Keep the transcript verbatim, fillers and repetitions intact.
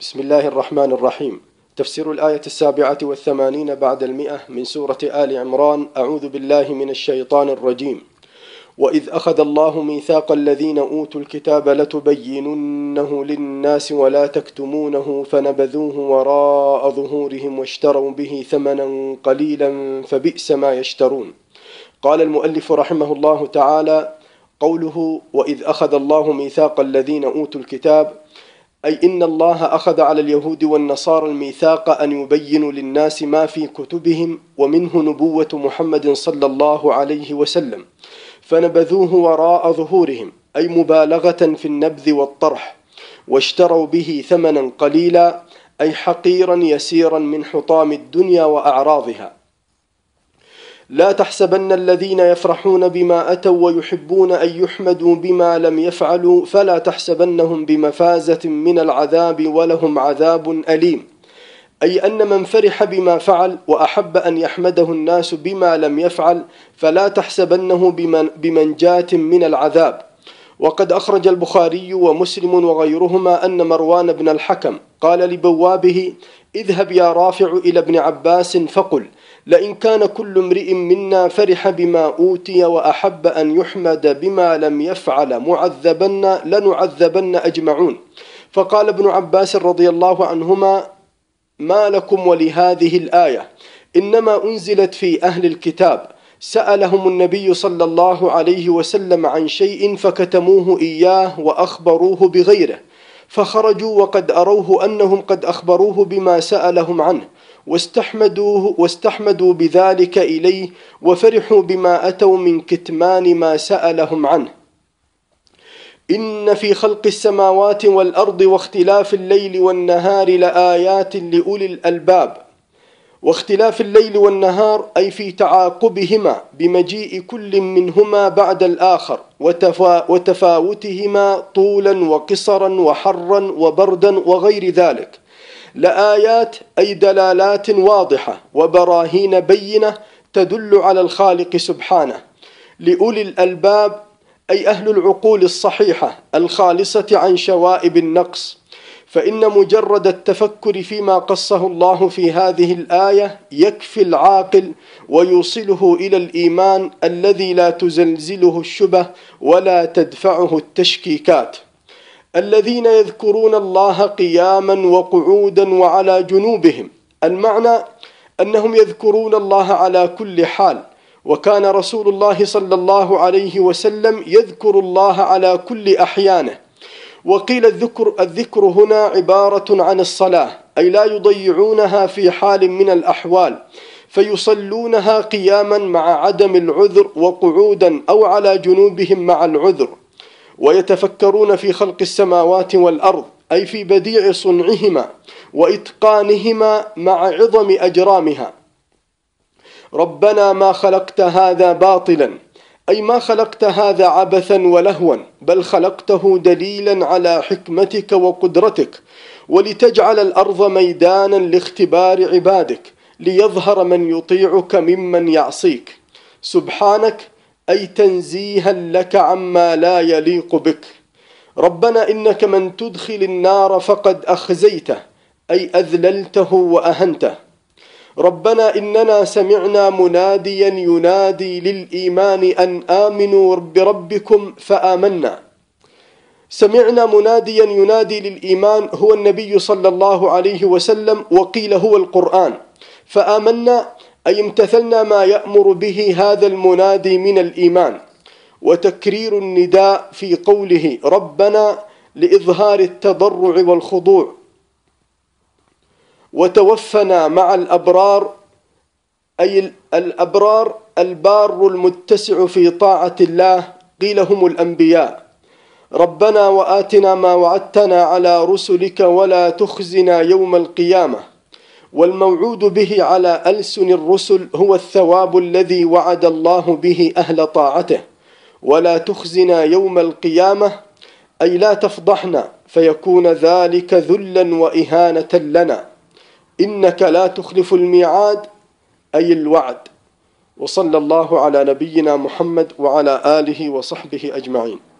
بسم الله الرحمن الرحيم. تفسير الآية السابعة والثمانين بعد المئة من سورة آل عمران. أعوذ بالله من الشيطان الرجيم. وإذ أخذ الله ميثاق الذين أوتوا الكتاب لتبيننه للناس ولا تكتمونه فنبذوه وراء ظهورهم واشتروا به ثمنا قليلا فبئس ما يشترون. قال المؤلف رحمه الله تعالى: قوله وإذ أخذ الله ميثاق الذين أوتوا الكتاب، أي إن الله أخذ على اليهود والنصارى الميثاق أن يبينوا للناس ما في كتبهم، ومنه نبوة محمد صلى الله عليه وسلم، فنبذوه وراء ظهورهم، أي مبالغة في النبذ والطرح، واشتروا به ثمنا قليلا، أي حقيرا يسيرا من حطام الدنيا وأعراضها. لا تحسبن الذين يفرحون بما أتوا ويحبون أن يحمدوا بما لم يفعلوا فلا تحسبنهم بمفازة من العذاب ولهم عذاب أليم، أي أن من فرح بما فعل وأحب أن يحمده الناس بما لم يفعل فلا تحسبنه بمنجاة من العذاب. وقد أخرج البخاري ومسلم وغيرهما أن مروان بن الحكم قال لبوابه: اذهب يا رافع إلى ابن عباس فقل: لئن كان كل امرئ منا فرح بما أوتي وأحب أن يحمد بما لم يفعل معذبن لنعذبن أجمعون. فقال ابن عباس رضي الله عنهما: ما لكم ولهذه الآية؟ إنما أنزلت في أهل الكتاب، سألهم النبي صلى الله عليه وسلم عن شيء فكتموه إياه وأخبروه بغيره، فخرجوا وقد أروه أنهم قد أخبروه بما سألهم عنه، واستحمدوه واستحمدوا بذلك إليه، وفرحوا بما أتوا من كتمان ما سألهم عنه. إن في خلق السماوات والأرض واختلاف الليل والنهار لآيات لأولي الألباب. واختلاف الليل والنهار أي في تعاقبهما بمجيء كل منهما بعد الآخر، وتفا وتفاوتهما طولا وقصرا وحرا وبردا وغير ذلك. لآيات أي دلالات واضحة وبراهين بينة تدل على الخالق سبحانه. لأولي الألباب أي أهل العقول الصحيحة الخالصة عن شوائب النقص، فإن مجرد التفكر فيما قصه الله في هذه الآية يكفي العاقل ويوصله إلى الإيمان الذي لا تزلزله الشبه ولا تدفعه التشكيكات. الذين يذكرون الله قياما وقعودا وعلى جنوبهم. المعنى أنهم يذكرون الله على كل حال، وكان رسول الله صلى الله عليه وسلم يذكر الله على كل أحيانه. وقيل الذكر, الذكر هنا عبارة عن الصلاة، أي لا يضيعونها في حال من الأحوال، فيصلونها قياما مع عدم العذر، وقعودا أو على جنوبهم مع العذر. ويتفكرون في خلق السماوات والأرض، أي في بديع صنعهما وإتقانهما مع عظم أجرامها. ربنا ما خلقت هذا باطلا، أي ما خلقت هذا عبثا ولهوا، بل خلقته دليلا على حكمتك وقدرتك، ولتجعل الأرض ميدانا لاختبار عبادك، ليظهر من يطيعك ممن يعصيك. سبحانك أي تنزيها لك عما لا يليق بك. ربنا إنك من تدخل النار فقد أخزيته، أي أذللته وأهنته. ربنا إننا سمعنا مناديا ينادي للإيمان أن آمنوا بربكم فآمنا. سمعنا مناديا ينادي للإيمان هو النبي صلى الله عليه وسلم، وقيل هو القرآن. فآمنا أي امتثلنا ما يأمر به هذا المنادي من الإيمان. وتكرير النداء في قوله ربنا لإظهار التضرع والخضوع. وتوفنا مع الأبرار، أي الأبرار البار المتسع في طاعة الله، قيل هم الأنبياء. ربنا وآتنا ما وعدتنا على رسلك ولا تخزنا يوم القيامة. والموعود به على ألسن الرسل هو الثواب الذي وعد الله به أهل طاعته. ولا تخزنا يوم القيامة أي لا تفضحنا، فيكون ذلك ذلا وإهانة لنا. إنك لا تخلف الميعاد أي الوعد. وصلى الله على نبينا محمد وعلى آله وصحبه أجمعين.